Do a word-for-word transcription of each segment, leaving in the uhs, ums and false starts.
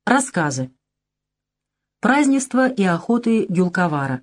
Рассказы. Празднества и охоты Гюльковара.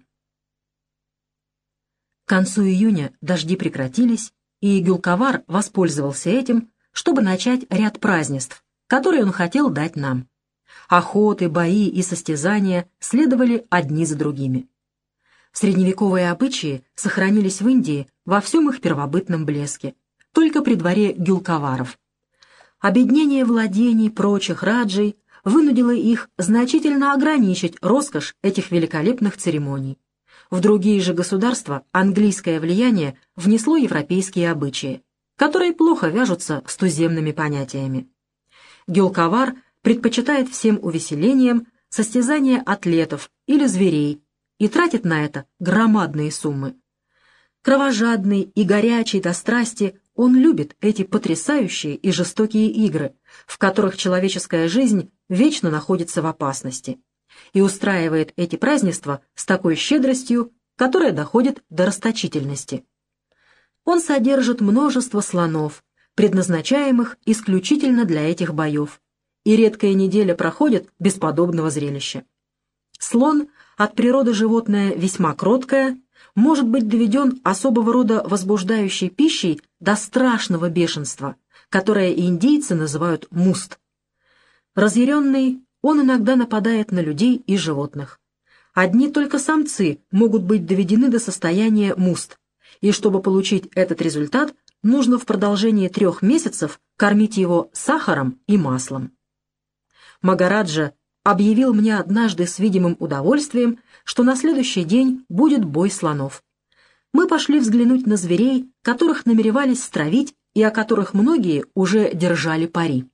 К концу июня дожди прекратились, и Гюльковар воспользовался этим, чтобы начать ряд празднеств, которые он хотел дать нам. Охоты, бои и состязания следовали одни за другими. Средневековые обычаи сохранились в Индии во всем их первобытном блеске, только при дворе Гюльковаров. Обеднение владений прочих раджей вынудило их значительно ограничить роскошь этих великолепных церемоний. В другие же государства английское влияние внесло европейские обычаи, которые плохо вяжутся с туземными понятиями. Гюльковар предпочитает всем увеселениям состязания атлетов или зверей и тратит на это громадные суммы. Кровожадный и горячий до страсти, он любит эти потрясающие и жестокие игры, в которых человеческая жизнь вечно находится в опасности, и устраивает эти празднества с такой щедростью, которая доходит до расточительности. Он содержит множество слонов, предназначаемых исключительно для этих боев, и редкая неделя проходит без подобного зрелища. Слон, от природы животное весьма кроткое, может быть доведен особого рода возбуждающей пищей до страшного бешенства, которое индейцы называют муст. Разъяренный, он иногда нападает на людей и животных. Одни только самцы могут быть доведены до состояния муст, и чтобы получить этот результат, нужно в продолжении трех месяцев кормить его сахаром и маслом. Магараджа объявил мне однажды с видимым удовольствием, что на следующий день будет бой слонов. Мы пошли взглянуть на зверей, которых намеревались стравить и о которых многие уже держали пари.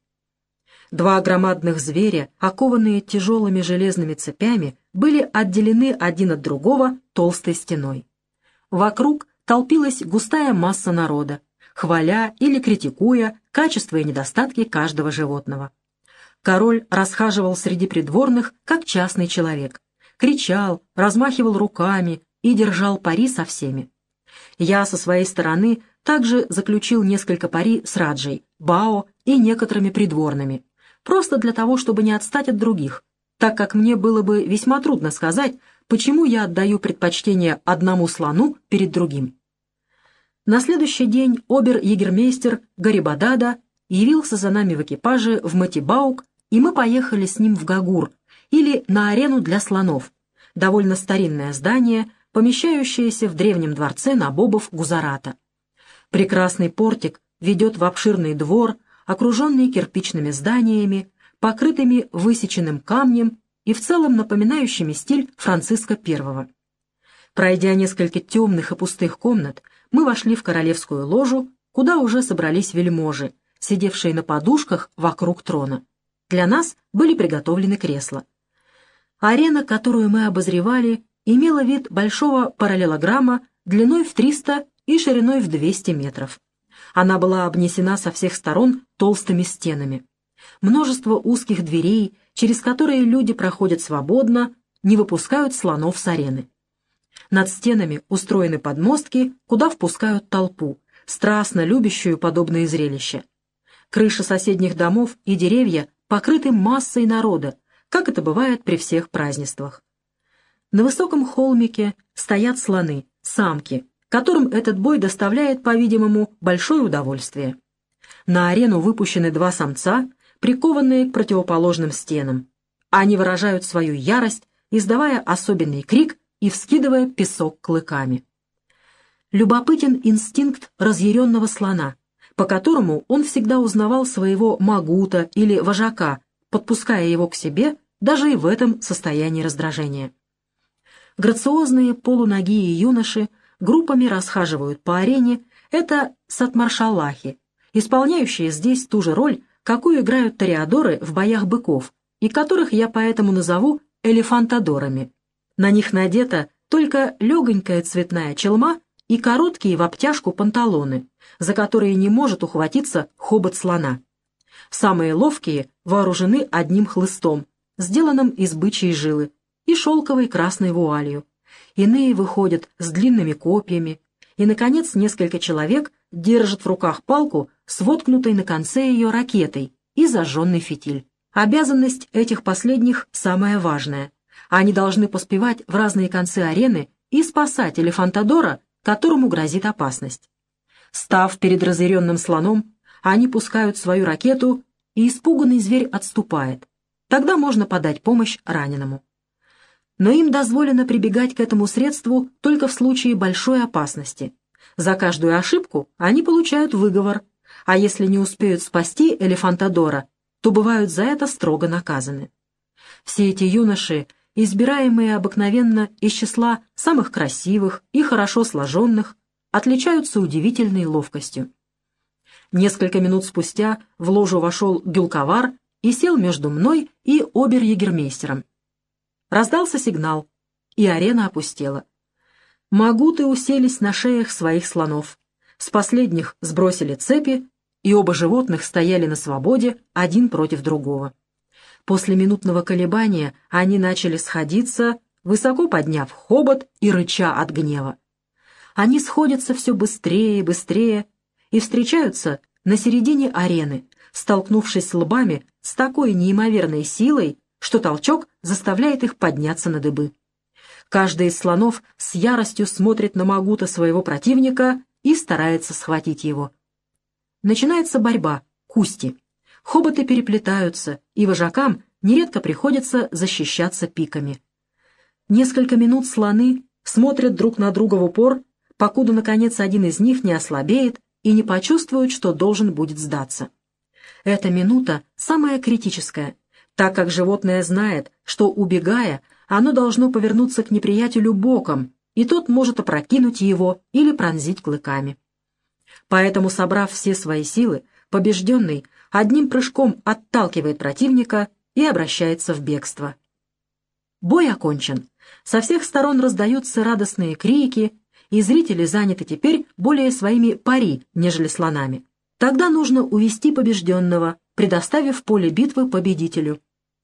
Два громадных зверя, окованные тяжелыми железными цепями, были отделены один от другого толстой стеной. Вокруг толпилась густая масса народа, хваля или критикуя качества и недостатки каждого животного. Король расхаживал среди придворных, как частный человек, кричал, размахивал руками и держал пари со всеми. Я со своей стороны также заключил несколько пари с Раджей, Бао и некоторыми придворными, просто для того, чтобы не отстать от других, так как мне было бы весьма трудно сказать, почему я отдаю предпочтение одному слону перед другим. На следующий день обер-егермейстер Гарибадада явился за нами в экипаже в Матибаук, и мы поехали с ним в Гагур, или на арену для слонов, довольно старинное здание, помещающееся в древнем дворце набобов Гузарата. Прекрасный портик ведет в обширный двор, окруженный кирпичными зданиями, покрытыми высеченным камнем и в целом напоминающими стиль Франциска Первого. Пройдя несколько темных и пустых комнат, мы вошли в королевскую ложу, куда уже собрались вельможи, сидевшие на подушках вокруг трона. Для нас были приготовлены кресла. Арена, которую мы обозревали, имела вид большого параллелограмма длиной в триста и шириной в двести метров. Она была обнесена со всех сторон толстыми стенами. Множество узких дверей, через которые люди проходят свободно, не выпускают слонов с арены. Над стенами устроены подмостки, куда впускают толпу, страстно любящую подобные зрелища. Крыши соседних домов и деревья покрыты массой народа, как это бывает при всех празднествах. На высоком холмике стоят слоны, самки, которым этот бой доставляет, по-видимому, большое удовольствие. На арену выпущены два самца, прикованные к противоположным стенам. Они выражают свою ярость, издавая особенный крик и вскидывая песок клыками. Любопытен инстинкт разъяренного слона, по которому он всегда узнавал своего магута или вожака, подпуская его к себе даже и в этом состоянии раздражения. Грациозные полуногие юноши группами расхаживают по арене, это сатмаршаллахи, исполняющие здесь ту же роль, какую играют тореадоры в боях быков, и которых я поэтому назову элефантадорами. На них надета только легонькая цветная челма и короткие в обтяжку панталоны, за которые не может ухватиться хобот слона. Самые ловкие вооружены одним хлыстом, сделанным из бычьей жилы, и шелковой красной вуалью. Иные выходят с длинными копьями, и, наконец, несколько человек держат в руках палку с воткнутой на конце ее ракетой и зажженный фитиль. Обязанность этих последних самая важная. Они должны поспевать в разные концы арены и спасать Элефантодора, которому грозит опасность. Став перед разъяренным слоном, они пускают свою ракету, и испуганный зверь отступает. Тогда можно подать помощь раненому. Но им дозволено прибегать к этому средству только в случае большой опасности. За каждую ошибку они получают выговор, а если не успеют спасти Элефантодора, то бывают за это строго наказаны. Все эти юноши, избираемые обыкновенно из числа самых красивых и хорошо сложенных, отличаются удивительной ловкостью. Несколько минут спустя в ложу вошел Гюльковар и сел между мной и обер-егермейстером. Раздался сигнал, и арена опустела. Магуты уселись на шеях своих слонов. С последних сбросили цепи, и оба животных стояли на свободе один против другого. После минутного колебания они начали сходиться, высоко подняв хобот и рыча от гнева. Они сходятся все быстрее и быстрее и встречаются на середине арены, столкнувшись лбами с такой неимоверной силой, что толчок заставляет их подняться на дыбы. Каждый из слонов с яростью смотрит на магута своего противника и старается схватить его. Начинается борьба, кусти. Хоботы переплетаются, и вожакам нередко приходится защищаться пиками. Несколько минут слоны смотрят друг на друга в упор, покуда, наконец, один из них не ослабеет и не почувствует, что должен будет сдаться. Эта минута самая критическая, так как животное знает, что, убегая, оно должно повернуться к неприятелю боком, и тот может опрокинуть его или пронзить клыками. Поэтому, собрав все свои силы, побежденный одним прыжком отталкивает противника и обращается в бегство. Бой окончен. Со всех сторон раздаются радостные крики, и зрители заняты теперь более своими пари, нежели слонами. Тогда нужно увести побежденного, предоставив поле битвы победителю.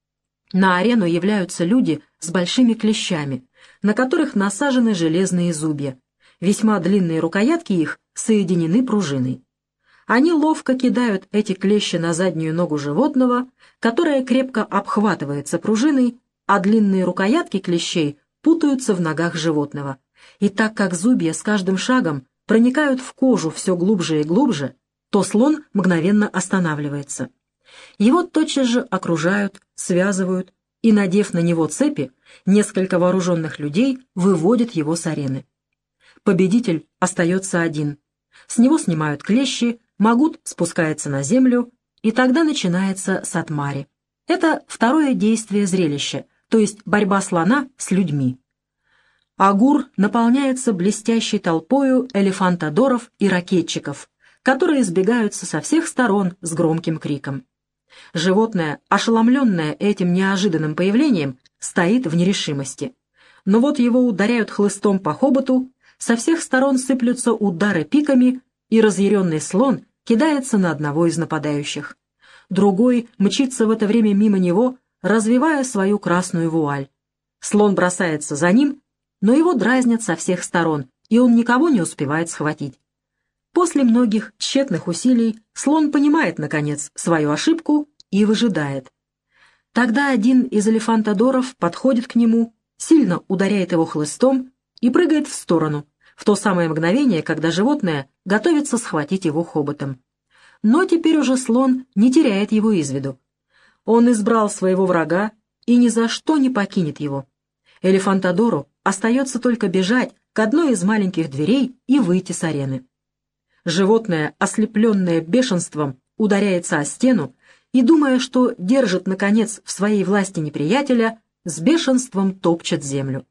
На арену являются люди с большими клещами, на которых насажены железные зубья. Весьма длинные рукоятки их соединены пружиной. Они ловко кидают эти клещи на заднюю ногу животного, которая крепко обхватывается пружиной, а длинные рукоятки клещей путаются в ногах животного. И так как зубья с каждым шагом проникают в кожу все глубже и глубже, то слон мгновенно останавливается. Его тотчас же окружают, связывают, и, надев на него цепи, несколько вооруженных людей выводят его с арены. Победитель остается один. С него снимают клещи, магут спускается на землю, и тогда начинается сатмари. Это второе действие зрелища, то есть борьба слона с людьми. Агур наполняется блестящей толпою элефантодоров и ракетчиков, которые сбегаются со всех сторон с громким криком. Животное, ошеломленное этим неожиданным появлением, стоит в нерешимости. Но вот его ударяют хлыстом по хоботу, со всех сторон сыплются удары пиками, и разъяренный слон кидается на одного из нападающих. Другой мчится в это время мимо него, развивая свою красную вуаль. Слон бросается за ним, но его дразнят со всех сторон, и он никого не успевает схватить. После многих тщетных усилий слон понимает, наконец, свою ошибку и выжидает. Тогда один из элефантодоров подходит к нему, сильно ударяет его хлыстом и прыгает в сторону, в то самое мгновение, когда животное готовится схватить его хоботом. Но теперь уже слон не теряет его из виду. Он избрал своего врага и ни за что не покинет его. Элефантодору остается только бежать к одной из маленьких дверей и выйти с арены. Животное, ослепленное бешенством, ударяется о стену и, думая, что держит, наконец, в своей власти неприятеля, с бешенством топчет землю.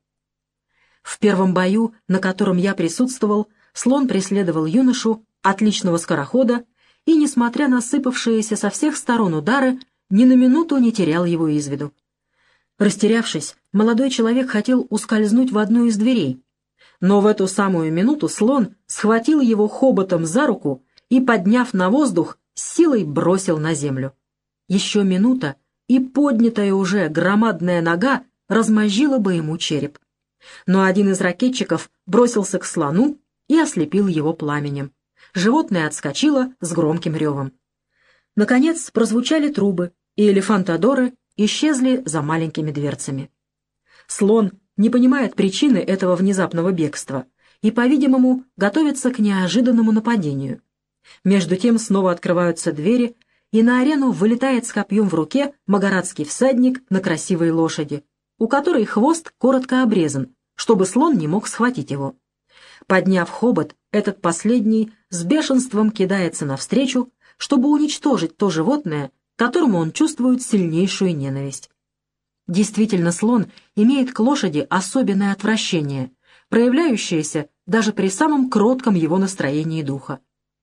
В первом бою, на котором я присутствовал, слон преследовал юношу, отличного скорохода, и, несмотря на сыпавшиеся со всех сторон удары, ни на минуту не терял его из виду. Растерявшись, молодой человек хотел ускользнуть в одну из дверей, но в эту самую минуту слон схватил его хоботом за руку и, подняв на воздух, с силой бросил на землю. Еще минута, и поднятая уже громадная нога размозжила бы ему череп. Но один из ракетчиков бросился к слону и ослепил его пламенем. Животное отскочило с громким ревом. Наконец прозвучали трубы, и элефантадоры исчезли за маленькими дверцами. Слон не понимает причины этого внезапного бегства и, по-видимому, готовится к неожиданному нападению. Между тем снова открываются двери, и на арену вылетает с копьем в руке магаратский всадник на красивой лошади, у которой хвост коротко обрезан, чтобы слон не мог схватить его. Подняв хобот, этот последний с бешенством кидается навстречу, чтобы уничтожить то животное, которому он чувствует сильнейшую ненависть. Действительно, слон имеет к лошади особенное отвращение, проявляющееся даже при самом кротком его настроении духа.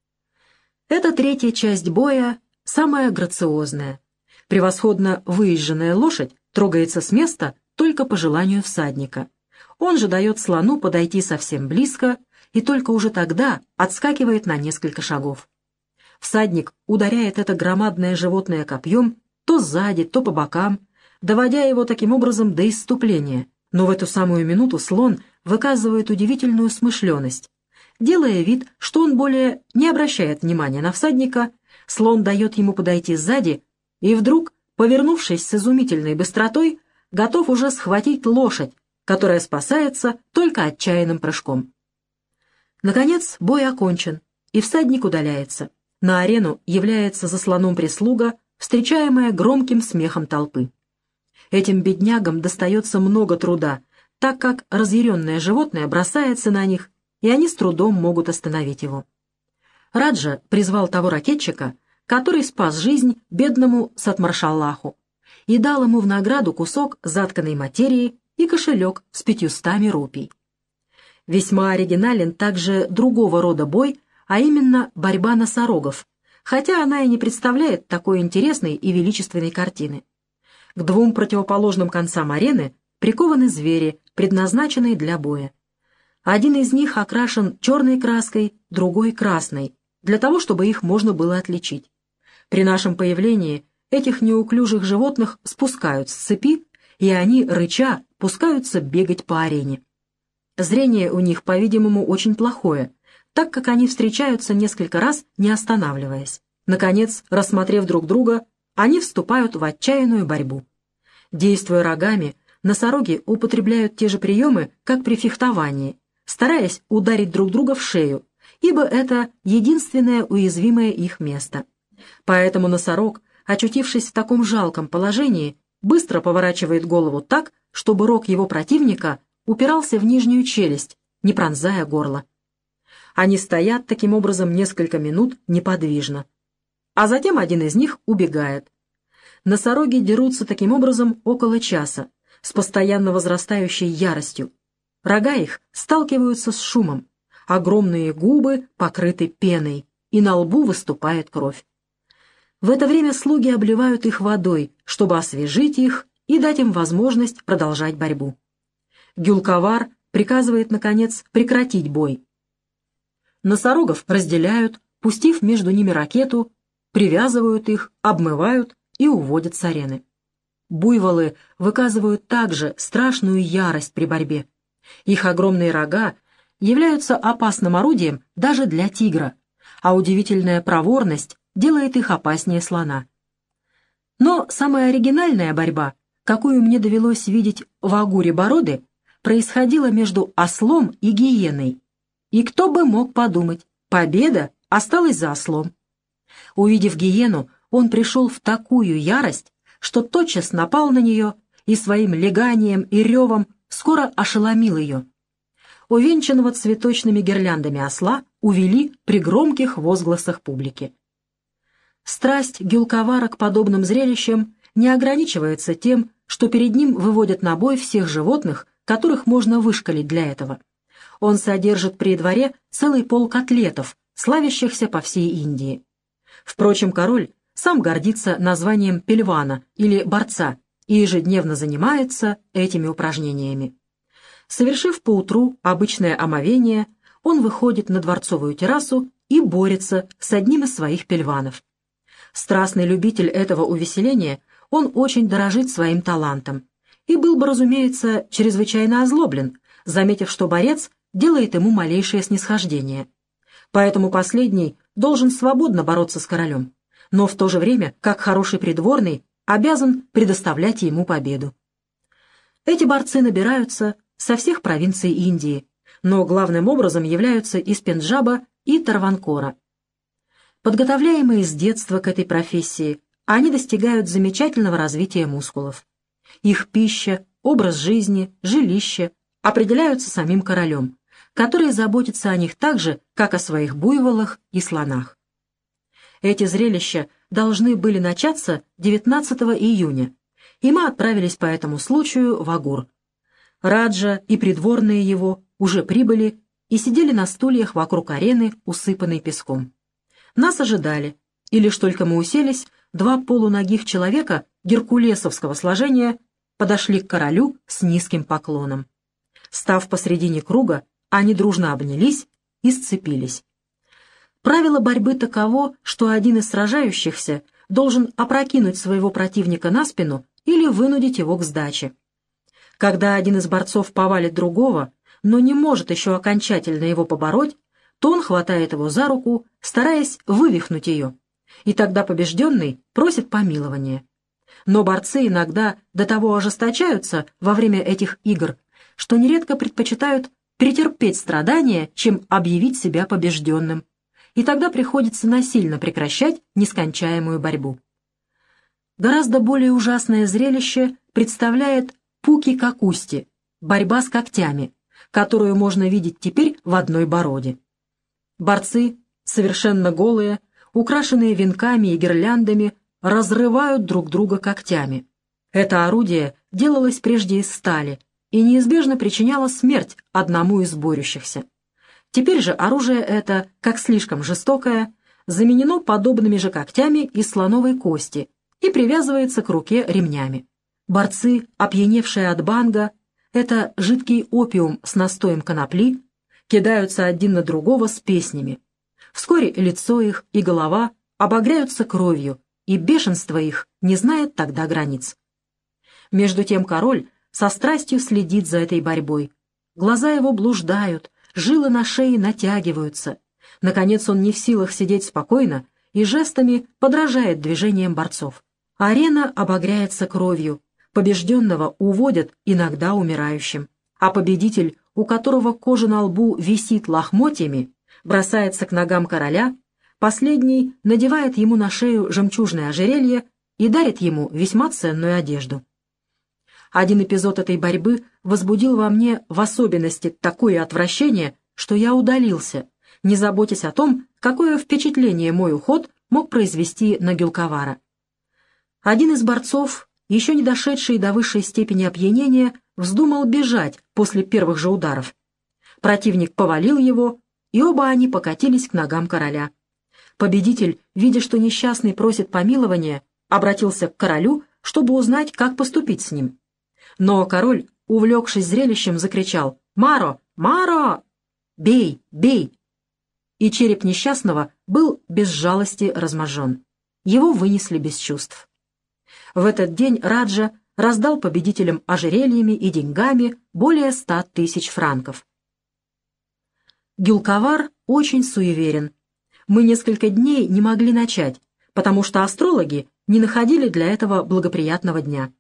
Эта третья часть боя самая грациозная. Превосходно выезженная лошадь трогается с места только по желанию всадника. Он же дает слону подойти совсем близко и только уже тогда отскакивает на несколько шагов. Всадник ударяет это громадное животное копьем то сзади, то по бокам, доводя его таким образом до исступления, но в эту самую минуту слон выказывает удивительную смышленность. Делая вид, что он более не обращает внимания на всадника, слон дает ему подойти сзади и вдруг, повернувшись с изумительной быстротой, готов уже схватить лошадь, которая спасается только отчаянным прыжком. Наконец бой окончен, и всадник удаляется. На арену является за слоном прислуга, встречаемая громким смехом толпы. Этим беднягам достается много труда, так как разъяренное животное бросается на них, и они с трудом могут остановить его. Раджа призвал того ракетчика, который спас жизнь бедному Сатмаршаллаху, и дал ему в награду кусок затканной материи и кошелек с пятьюстами рупий. Весьма оригинален также другого рода бой, а именно борьба носорогов, хотя она и не представляет такой интересной и величественной картины. К двум противоположным концам арены прикованы звери, предназначенные для боя. Один из них окрашен черной краской, другой — красной, для того, чтобы их можно было отличить. При нашем появлении этих неуклюжих животных спускают с цепи, и они, рыча, пускаются бегать по арене. Зрение у них, по-видимому, очень плохое, так как они встречаются несколько раз, не останавливаясь. Наконец, рассмотрев друг друга, они вступают в отчаянную борьбу. Действуя рогами, носороги употребляют те же приемы, как при фехтовании, стараясь ударить друг друга в шею, ибо это единственное уязвимое их место. Поэтому носорог, очутившись в таком жалком положении, быстро поворачивает голову так, чтобы рог его противника упирался в нижнюю челюсть, не пронзая горло. Они стоят таким образом несколько минут неподвижно. А затем один из них убегает. Носороги дерутся таким образом около часа, с постоянно возрастающей яростью. Рога их сталкиваются с шумом, огромные губы покрыты пеной, и на лбу выступает кровь. В это время слуги обливают их водой, чтобы освежить их и дать им возможность продолжать борьбу. Гюльковар приказывает, наконец, прекратить бой. Носорогов разделяют, пустив между ними ракету, привязывают их, обмывают и уводят с арены. Буйволы выказывают также страшную ярость при борьбе. Их огромные рога являются опасным орудием даже для тигра, а удивительная проворность делает их опаснее слона. Но самая оригинальная борьба, какую мне довелось видеть в Агуре-Бороды, происходила между ослом и гиеной. И кто бы мог подумать, победа осталась за ослом. Увидев гиену, он пришел в такую ярость, что тотчас напал на нее и своим леганием и ревом скоро ошеломил ее. Увенчанного цветочными гирляндами осла увели при громких возгласах публики. Страсть Гюльковара к подобным зрелищам не ограничивается тем, что перед ним выводят на бой всех животных, которых можно вышкалить для этого. Он содержит при дворе целый полк атлетов, славящихся по всей Индии. Впрочем, король сам гордится названием пельвана или борца и ежедневно занимается этими упражнениями. Совершив поутру обычное омовение, он выходит на дворцовую террасу и борется с одним из своих пельванов. Страстный любитель этого увеселения, он очень дорожит своим талантом и был бы, разумеется, чрезвычайно озлоблен, заметив, что борец делает ему малейшее снисхождение. Поэтому последний должен свободно бороться с королем, но в то же время, как хороший придворный, обязан предоставлять ему победу. Эти борцы набираются со всех провинций Индии, но главным образом являются из Пенджаба и Тарванкора. Подготовляемые с детства к этой профессии, они достигают замечательного развития мускулов. Их пища, образ жизни, жилище определяются самим королем, который заботится о них так же, как о своих буйволах и слонах. Эти зрелища должны были начаться девятнадцатого июня, и мы отправились по этому случаю в Агур. Раджа и придворные его уже прибыли и сидели на стульях вокруг арены, усыпанной песком. Нас ожидали, и лишь только мы уселись, два полуногих человека геркулесовского сложения подошли к королю с низким поклоном. Став посредине круга, они дружно обнялись и сцепились. Правило борьбы таково, что один из сражающихся должен опрокинуть своего противника на спину или вынудить его к сдаче. Когда один из борцов повалит другого, но не может еще окончательно его побороть, то он хватает его за руку, стараясь вывихнуть ее, и тогда побежденный просит помилования. Но борцы иногда до того ожесточаются во время этих игр, что нередко предпочитают претерпеть страдания, чем объявить себя побежденным, и тогда приходится насильно прекращать нескончаемую борьбу. Гораздо более ужасное зрелище представляет пуки-какусти, борьба с когтями, которую можно видеть теперь в одной бороде. Борцы, совершенно голые, украшенные венками и гирляндами, разрывают друг друга когтями. Это орудие делалось прежде из стали и неизбежно причиняло смерть одному из борющихся. Теперь же оружие это, как слишком жестокое, заменено подобными же когтями из слоновой кости и привязывается к руке ремнями. Борцы, опьяневшие от банга, это жидкий опиум с настоем конопли, кидаются один на другого с песнями. Вскоре лицо их и голова обогряются кровью, и бешенство их не знает тогда границ. Между тем король со страстью следит за этой борьбой. Глаза его блуждают, жилы на шее натягиваются. Наконец он не в силах сидеть спокойно и жестами подражает движениям борцов. Арена обогряется кровью, побежденного уводят иногда умирающим, а победитель, у которого кожа на лбу висит лохмотьями, бросается к ногам короля, последний надевает ему на шею жемчужное ожерелье и дарит ему весьма ценную одежду. Один эпизод этой борьбы возбудил во мне в особенности такое отвращение, что я удалился, не заботясь о том, какое впечатление мой уход мог произвести на Гюльковара. Один из борцов, еще не дошедший до высшей степени опьянения, вздумал бежать после первых же ударов. Противник повалил его, и оба они покатились к ногам короля. Победитель, видя, что несчастный просит помилования, обратился к королю, чтобы узнать, как поступить с ним. Но король, увлекшись зрелищем, закричал «Маро! Маро! Бей! Бей!» И череп несчастного был без жалости разможжен. Его вынесли без чувств. В этот день Раджа раздал победителям ожерельями и деньгами более ста тысяч франков. Гюльковар очень суеверен. Мы несколько дней не могли начать, потому что астрологи не находили для этого благоприятного дня.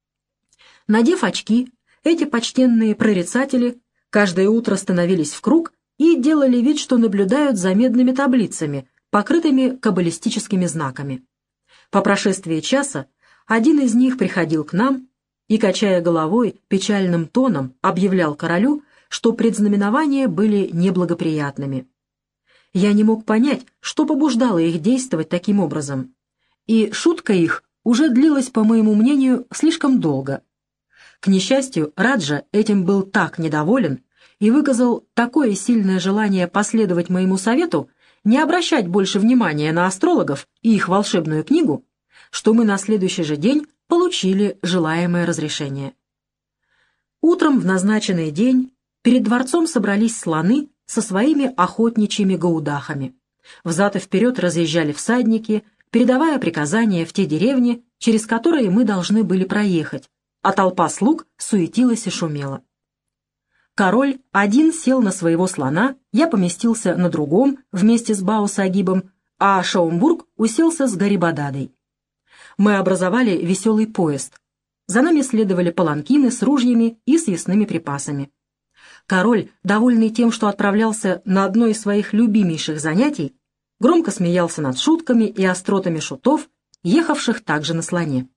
Надев очки, эти почтенные прорицатели каждое утро становились в круг и делали вид, что наблюдают за медными таблицами, покрытыми каббалистическими знаками. По прошествии часа один из них приходил к нам и, качая головой, печальным тоном объявлял королю, что предзнаменования были неблагоприятными. Я не мог понять, что побуждало их действовать таким образом, и шутка их уже длилась, по моему мнению, слишком долго. К несчастью, Раджа этим был так недоволен и выказал такое сильное желание последовать моему совету не обращать больше внимания на астрологов и их волшебную книгу, что мы на следующий же день получили желаемое разрешение. Утром в назначенный день перед дворцом собрались слоны со своими охотничьими гаудахами. Взад и вперед разъезжали всадники, передавая приказания в те деревни, через которые мы должны были проехать, а толпа слуг суетилась и шумела. Король один сел на своего слона, я поместился на другом вместе с Бау-Сагибом, а Шаумбург уселся с Гарибададой. Мы образовали веселый поезд. За нами следовали паланкины с ружьями и съестными припасами. Король, довольный тем, что отправлялся на одно из своих любимейших занятий, громко смеялся над шутками и остротами шутов, ехавших также на слоне.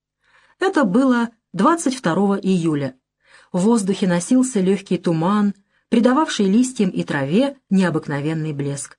Это было двадцать второго июля. В воздухе носился легкий туман, придававший листьям и траве необыкновенный блеск.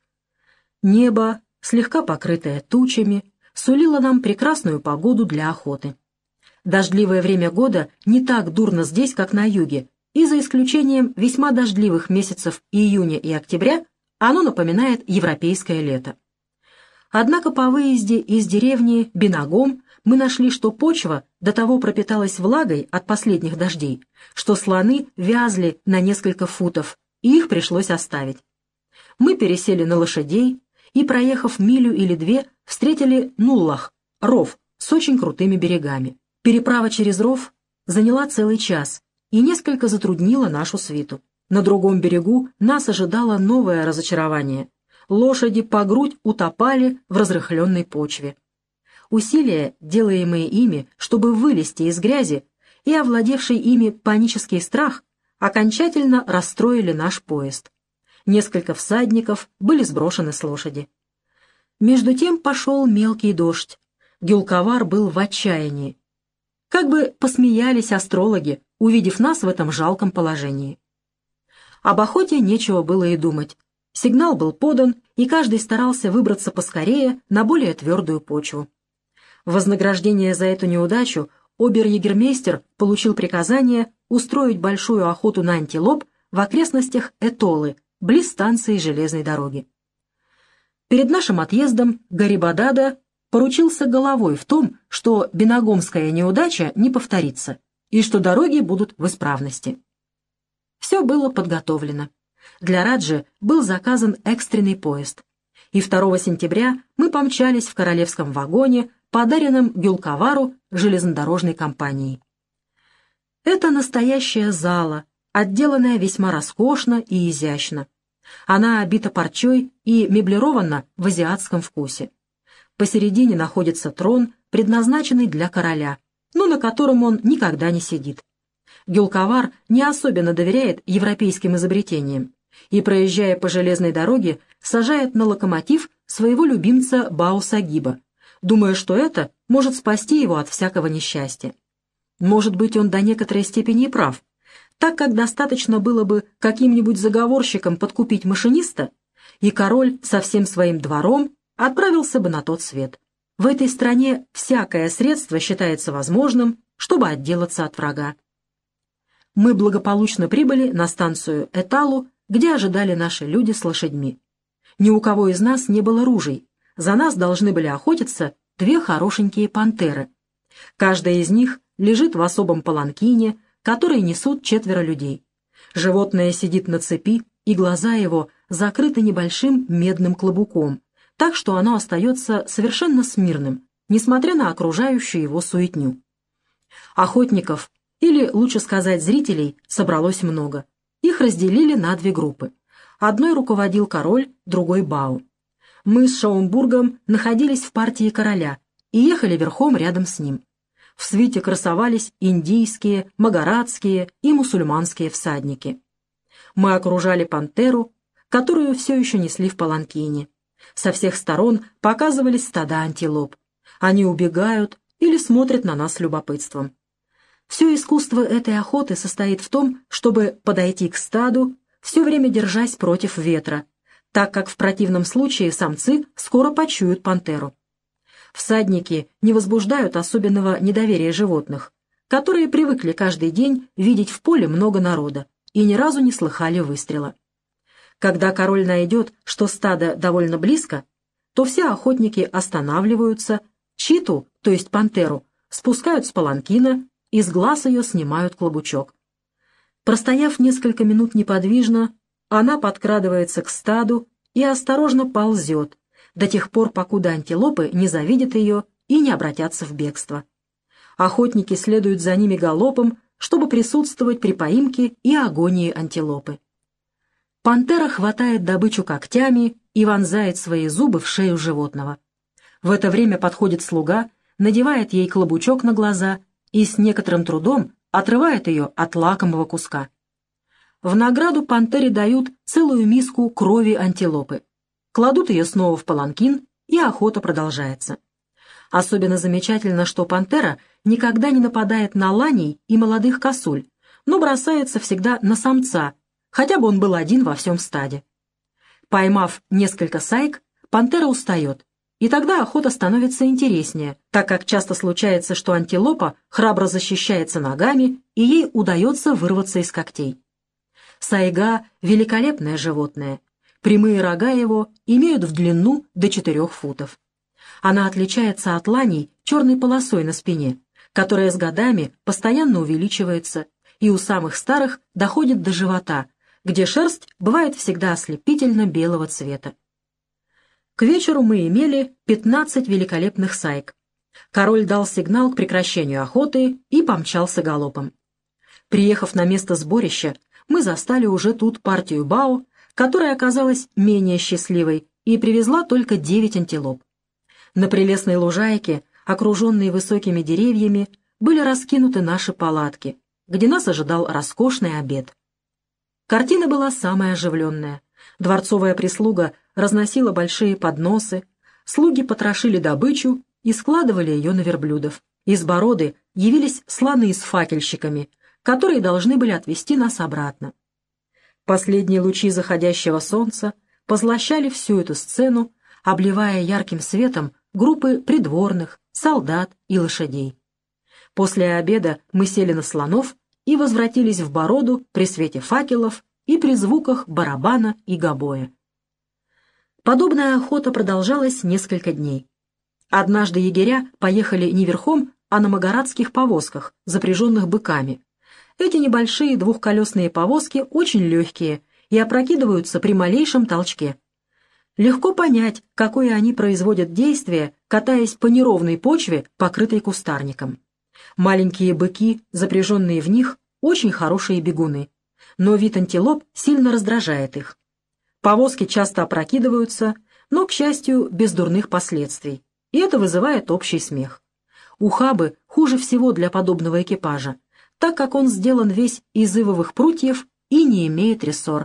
Небо, слегка покрытое тучами, сулило нам прекрасную погоду для охоты. Дождливое время года не так дурно здесь, как на юге, и за исключением весьма дождливых месяцев июня и октября оно напоминает европейское лето. Однако по выезде из деревни Бинагом мы нашли, что почва до того пропиталась влагой от последних дождей, что слоны вязли на несколько футов, и их пришлось оставить. Мы пересели на лошадей и, проехав милю или две, встретили Нуллах, ров с очень крутыми берегами. Переправа через ров заняла целый час и несколько затруднила нашу свиту. На другом берегу нас ожидало новое разочарование. Лошади по грудь утопали в разрыхленной почве. Усилия, делаемые ими, чтобы вылезти из грязи, и овладевший ими панический страх, окончательно расстроили наш поезд. Несколько всадников были сброшены с лошади. Между тем пошел мелкий дождь. Гюльковар был в отчаянии. Как бы посмеялись астрологи, увидев нас в этом жалком положении. Об охоте нечего было и думать. Сигнал был подан, и каждый старался выбраться поскорее на более твердую почву. В вознаграждение за эту неудачу обер-егермейстер получил приказание устроить большую охоту на антилоп в окрестностях Этолы, близ станции железной дороги. Перед нашим отъездом Гарибадада поручился головой в том, что бинагомская неудача не повторится и что дороги будут в исправности. Все было подготовлено. Для Раджи был заказан экстренный поезд, и второго сентября мы помчались в королевском вагоне, подаренном Гюльковару железнодорожной компанией. Это настоящая зала, отделанная весьма роскошно и изящно. Она обита парчой и меблирована в азиатском вкусе. Посередине находится трон, предназначенный для короля, но на котором он никогда не сидит. Гюльковар не особенно доверяет европейским изобретениям и, проезжая по железной дороге, сажает на локомотив своего любимца Бау-Сагиба, думая, что это может спасти его от всякого несчастья. Может быть, он до некоторой степени и прав, так как достаточно было бы каким-нибудь заговорщикам подкупить машиниста, и король со всем своим двором отправился бы на тот свет. В этой стране всякое средство считается возможным, чтобы отделаться от врага. Мы благополучно прибыли на станцию Эталу, где ожидали наши люди с лошадьми. Ни у кого из нас не было ружей. За нас должны были охотиться две хорошенькие пантеры. Каждая из них лежит в особом паланкине, который несут четверо людей. Животное сидит на цепи, и глаза его закрыты небольшим медным клобуком, так что оно остается совершенно смирным, несмотря на окружающую его суетню. Охотников, или, лучше сказать, зрителей, собралось много. Их разделили на две группы. Одной руководил король, другой Бау. Мы с Шаумбургом находились в партии короля и ехали верхом рядом с ним. В свите красовались индийские, магаратские и мусульманские всадники. Мы окружали пантеру, которую все еще несли в паланкине. Со всех сторон показывались стада антилоп. Они убегают или смотрят на нас с любопытством. Все искусство этой охоты состоит в том, чтобы подойти к стаду, все время держась против ветра, так как в противном случае самцы скоро почуют пантеру. Всадники не возбуждают особенного недоверия животных, которые привыкли каждый день видеть в поле много народа и ни разу не слыхали выстрела. Когда король найдет, что стадо довольно близко, то все охотники останавливаются, читу, то есть пантеру, спускают с паланкина и с глаз ее снимают клобучок. Простояв несколько минут неподвижно, она подкрадывается к стаду и осторожно ползет, до тех пор, покуда антилопы не завидят ее и не обратятся в бегство. Охотники следуют за ними галопом, чтобы присутствовать при поимке и агонии антилопы. Пантера хватает добычу когтями и вонзает свои зубы в шею животного. В это время подходит слуга, надевает ей клобучок на глаза и с некоторым трудом отрывает ее от лакомого куска. В награду пантере дают целую миску крови антилопы. Кладут ее снова в паланкин, и охота продолжается. Особенно замечательно, что пантера никогда не нападает на ланей и молодых косуль, но бросается всегда на самца, хотя бы он был один во всем стаде. Поймав несколько сайк, пантера устает, и тогда охота становится интереснее, так как часто случается, что антилопа храбро защищается ногами, и ей удается вырваться из когтей. Сайга — великолепное животное. Прямые рога его имеют в длину до четырех футов. Она отличается от ланей черной полосой на спине, которая с годами постоянно увеличивается и у самых старых доходит до живота, где шерсть бывает всегда ослепительно белого цвета. К вечеру мы имели пятнадцать великолепных сайк. Король дал сигнал к прекращению охоты и помчался галопом. Приехав на место сборища, мы застали уже тут партию бао, которая оказалась менее счастливой и привезла только девять антилоп. На прелестной лужайке, окруженной высокими деревьями, были раскинуты наши палатки, где нас ожидал роскошный обед. Картина была самая оживленная. Дворцовая прислуга разносила большие подносы, слуги потрошили добычу и складывали ее на верблюдов. Из Бороды явились слоны с факельщиками, которые должны были отвезти нас обратно. Последние лучи заходящего солнца позлощали всю эту сцену, обливая ярким светом группы придворных, солдат и лошадей. После обеда мы сели на слонов и возвратились в Бороду при свете факелов и при звуках барабана и гобоя. Подобная охота продолжалась несколько дней. Однажды егеря поехали не верхом, а на магаратских повозках, запряженных быками. Эти небольшие двухколесные повозки очень легкие и опрокидываются при малейшем толчке. Легко понять, какое они производят действие, катаясь по неровной почве, покрытой кустарником. Маленькие быки, запряженные в них, очень хорошие бегуны, но вид антилоп сильно раздражает их. Повозки часто опрокидываются, но, к счастью, без дурных последствий, и это вызывает общий смех. Ухабы хуже всего для подобного экипажа, так как он сделан весь из ивовых прутьев и не имеет рессор.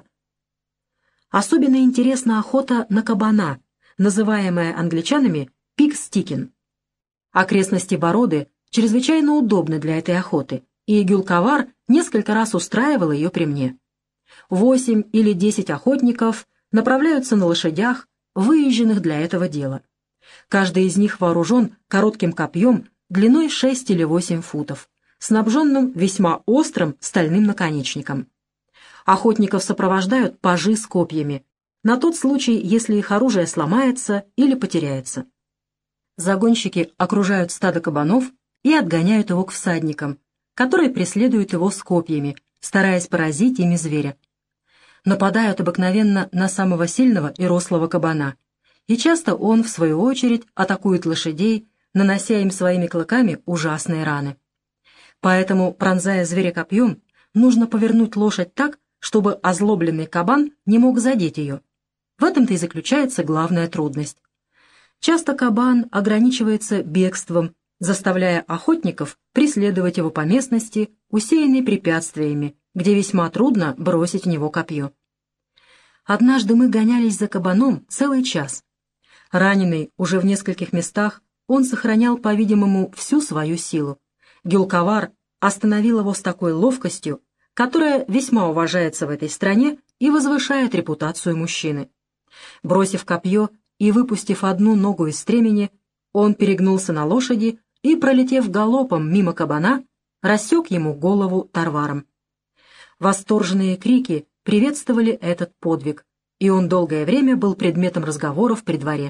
Особенно интересна охота на кабана, называемая англичанами пиг-стикин. Окрестности Бороды чрезвычайно удобны для этой охоты, и Гюльковар несколько раз устраивал ее при мне. Восемь или десять охотников направляются на лошадях, выезженных для этого дела. Каждый из них вооружен коротким копьем длиной шесть или восемь футов, снабженным весьма острым стальным наконечником. Охотников сопровождают пажи с копьями, на тот случай, если их оружие сломается или потеряется. Загонщики окружают стадо кабанов и отгоняют его к всадникам, которые преследуют его с копьями, стараясь поразить ими зверя. Нападают обыкновенно на самого сильного и рослого кабана, и часто он, в свою очередь, атакует лошадей, нанося им своими клыками ужасные раны. Поэтому, пронзая зверя копьем, нужно повернуть лошадь так, чтобы озлобленный кабан не мог задеть ее. В этом-то и заключается главная трудность. Часто кабан ограничивается бегством, заставляя охотников преследовать его по местности, усеянной препятствиями, где весьма трудно бросить в него копье. Однажды мы гонялись за кабаном целый час. Раненый уже в нескольких местах, он сохранял, по-видимому, всю свою силу. Гюльковар остановил его с такой ловкостью, которая весьма уважается в этой стране и возвышает репутацию мужчины. Бросив копье и выпустив одну ногу из стремени, он перегнулся на лошади и, пролетев галопом мимо кабана, рассек ему голову тарваром. Восторженные крики приветствовали этот подвиг, и он долгое время был предметом разговоров при дворе.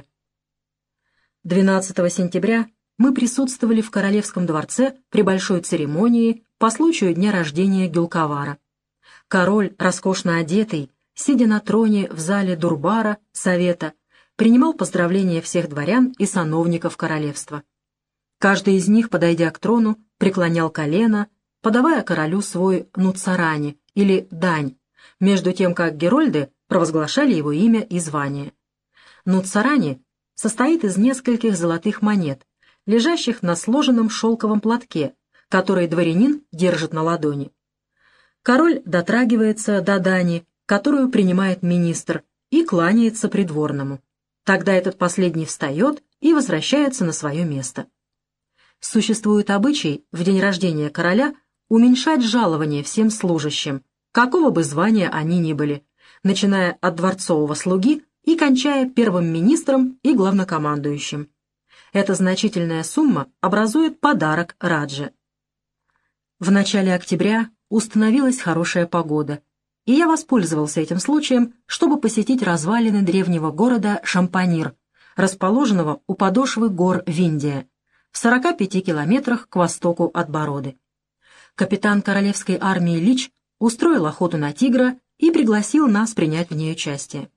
двенадцатого сентября мы присутствовали в Королевском дворце при большой церемонии по случаю дня рождения Гюльковара. Король, роскошно одетый, сидя на троне в зале Дурбара, совета, принимал поздравления всех дворян и сановников королевства. Каждый из них, подойдя к трону, преклонял колено, подавая королю свой нуцарани, или дань, между тем как герольды провозглашали его имя и звание. Нуцарани состоит из нескольких золотых монет, лежащих на сложенном шелковом платке, который дворянин держит на ладони. Король дотрагивается до дани, которую принимает министр, и кланяется придворному. Тогда этот последний встает и возвращается на свое место. Существует обычай в день рождения короля уменьшать жалование всем служащим, какого бы звания они ни были, начиная от дворцового слуги и кончая первым министром и главнокомандующим. Эта значительная сумма образует подарок Радже. В начале октября установилась хорошая погода, и я воспользовался этим случаем, чтобы посетить развалины древнего города Шампанир, расположенного у подошвы гор Виндия, в сорока пяти километрах к востоку от Бороды. Капитан королевской армии Лич устроил охоту на тигра и пригласил нас принять в ней участие.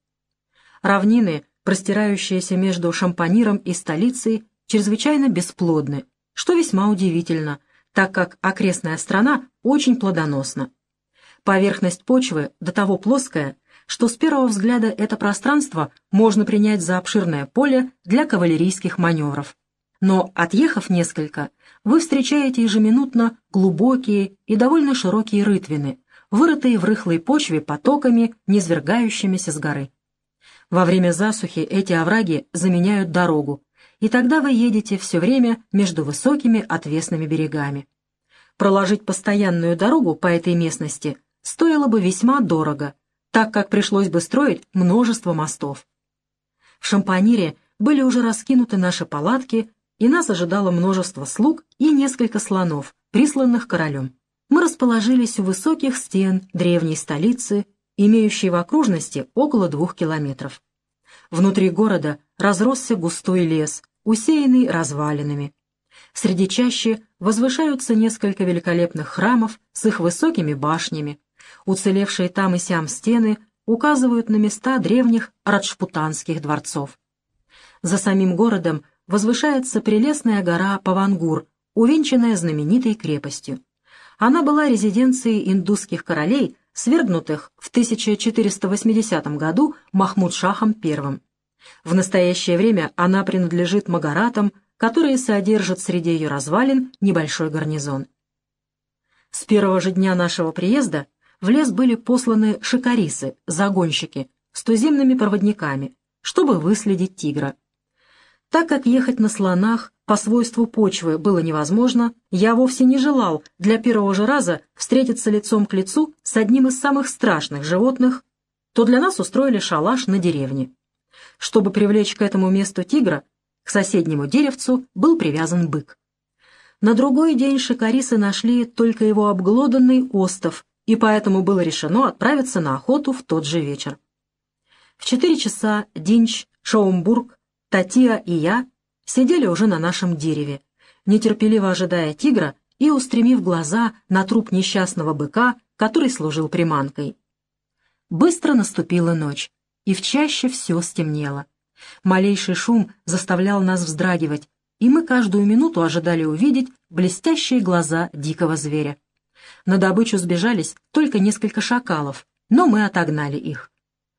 Равнины, простирающиеся между Шампаниром и столицей, чрезвычайно бесплодны, что весьма удивительно, так как окрестная страна очень плодоносна. Поверхность почвы до того плоская, что с первого взгляда это пространство можно принять за обширное поле для кавалерийских маневров. Но, отъехав несколько, вы встречаете ежеминутно глубокие и довольно широкие рытвины, вырытые в рыхлой почве потоками, низвергающимися с горы. Во время засухи эти овраги заменяют дорогу, и тогда вы едете все время между высокими отвесными берегами. Проложить постоянную дорогу по этой местности стоило бы весьма дорого, так как пришлось бы строить множество мостов. В Шампанире были уже раскинуты наши палатки, и нас ожидало множество слуг и несколько слонов, присланных королем. Мы расположились у высоких стен древней столицы, имеющей в окружности около двух километров. Внутри города разросся густой лес, усеянный развалинами. Среди чащи возвышаются несколько великолепных храмов с их высокими башнями. Уцелевшие там и сям стены указывают на места древних раджпутанских дворцов. За самим городом возвышается прелестная гора Павангур, увенчанная знаменитой крепостью. Она была резиденцией индусских королей, свергнутых в тысяча четыреста восьмидесятом году Махмуд-шахом I. В настоящее время она принадлежит магаратам, которые содержат среди ее развалин небольшой гарнизон. С первого же дня нашего приезда в лес были посланы шикарисы, загонщики, с туземными проводниками, чтобы выследить тигра. Так как ехать на слонах по свойству почвы было невозможно, я вовсе не желал для первого же раза встретиться лицом к лицу с одним из самых страшных животных, то для нас устроили шалаш на деревне. Чтобы привлечь к этому месту тигра, к соседнему деревцу был привязан бык. На другой день шикарисы нашли только его обглоданный остов, и поэтому было решено отправиться на охоту в тот же вечер. В четыре часа Динч, Шаумбург, Татья и я сидели уже на нашем дереве, нетерпеливо ожидая тигра и устремив глаза на труп несчастного быка, который служил приманкой. Быстро наступила ночь, и в чаще все стемнело. Малейший шум заставлял нас вздрагивать, и мы каждую минуту ожидали увидеть блестящие глаза дикого зверя. На добычу сбежались только несколько шакалов, но мы отогнали их.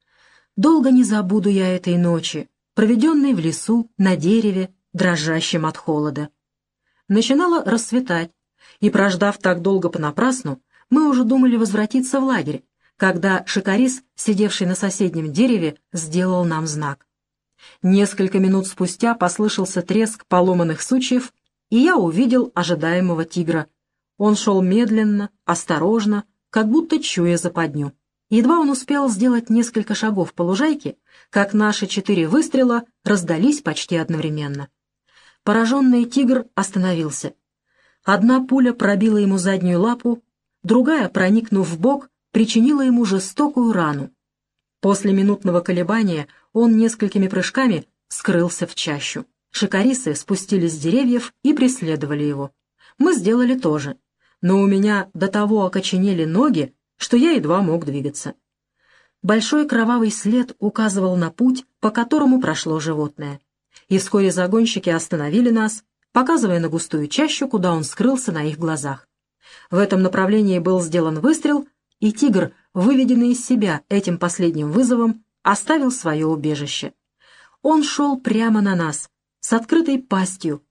Долго не забуду я этой ночи, проведенной в лесу, на дереве, дрожащем от холода. Начинало рассветать, и, прождав так долго понапрасну, мы уже думали возвратиться в лагерь, когда шикарис, сидевший на соседнем дереве, сделал нам знак. Несколько минут спустя послышался треск поломанных сучьев, и я увидел ожидаемого тигра. Он шел медленно, осторожно, как будто чуя западню. Едва он успел сделать несколько шагов по лужайке, как наши четыре выстрела раздались почти одновременно. Пораженный тигр остановился. Одна пуля пробила ему заднюю лапу, другая, проникнув в бок, причинила ему жестокую рану. После минутного колебания он несколькими прыжками скрылся в чащу. Шикарисы спустились с деревьев и преследовали его. Мы сделали то же, но у меня до того окоченели ноги, что я едва мог двигаться. Большой кровавый след указывал на путь, по которому прошло животное. И вскоре загонщики остановили нас, показывая на густую чащу, куда он скрылся на их глазах. В этом направлении был сделан выстрел, и тигр, выведенный из себя этим последним вызовом, оставил свое убежище. Он шел прямо на нас, с открытой пастью,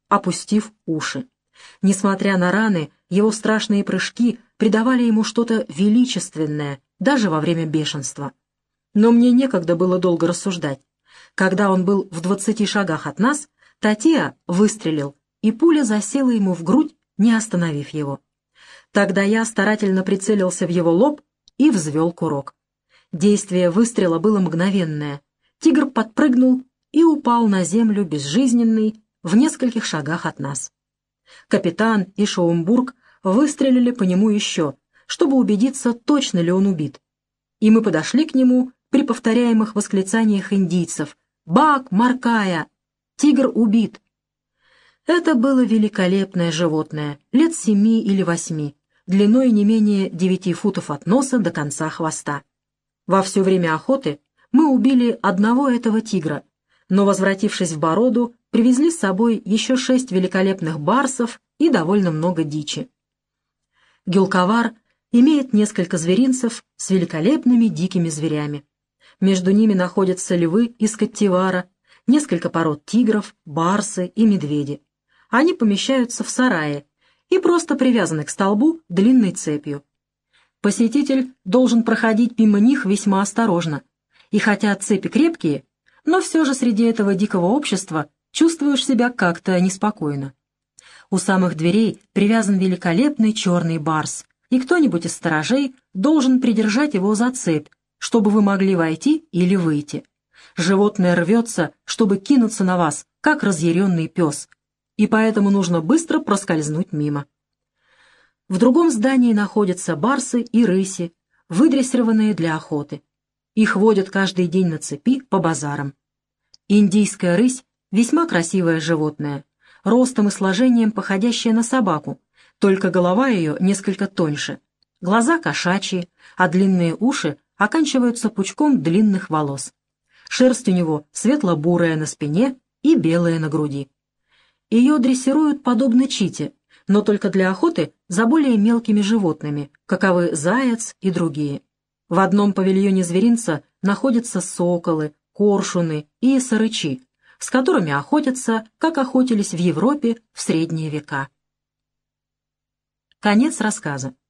опустив уши. Несмотря на раны, его страшные прыжки придавали ему что-то величественное, даже во время бешенства. Но мне некогда было долго рассуждать. Когда он был в двадцати шагах от нас, Татья выстрелил, и пуля засела ему в грудь, не остановив его. Тогда я старательно прицелился в его лоб и взвел курок. Действие выстрела было мгновенное. Тигр подпрыгнул и упал на землю безжизненный в нескольких шагах от нас. Капитан и Шаумбург выстрелили по нему еще, чтобы убедиться, точно ли он убит. И мы подошли к нему при повторяемых восклицаниях индийцев: «Бак, Маркая! Тигр убит!» Это было великолепное животное, лет семи или восьми, длиной не менее девяти футов от носа до конца хвоста. Во все время охоты мы убили одного этого тигра, но, возвратившись в Бороду, привезли с собой еще шесть великолепных барсов и довольно много дичи. Гюльковар имеет несколько зверинцев с великолепными дикими зверями. Между ними находятся львы из Коттивара, несколько пород тигров, барсы и медведи. Они помещаются в сарае и просто привязаны к столбу длинной цепью. Посетитель должен проходить мимо них весьма осторожно, и хотя цепи крепкие, но все же среди этого дикого общества чувствуешь себя как-то неспокойно. У самых дверей привязан великолепный черный барс, и кто-нибудь из сторожей должен придержать его за цепь, чтобы вы могли войти или выйти. Животное рвется, чтобы кинуться на вас, как разъяренный пес, и поэтому нужно быстро проскользнуть мимо. В другом здании находятся барсы и рыси, выдрессированные для охоты. Их водят каждый день на цепи по базарам. Индийская рысь — весьма красивое животное, ростом и сложением походящее на собаку, только голова ее несколько тоньше, глаза кошачьи, а длинные уши оканчиваются пучком длинных волос. Шерсть у него светло-бурая на спине и белая на груди. Ее дрессируют подобно чите, но только для охоты за более мелкими животными, каковы заяц и другие. В одном павильоне зверинца находятся соколы, коршуны и сарычи, с которыми охотятся, как охотились в Европе в средние века. Конец рассказа.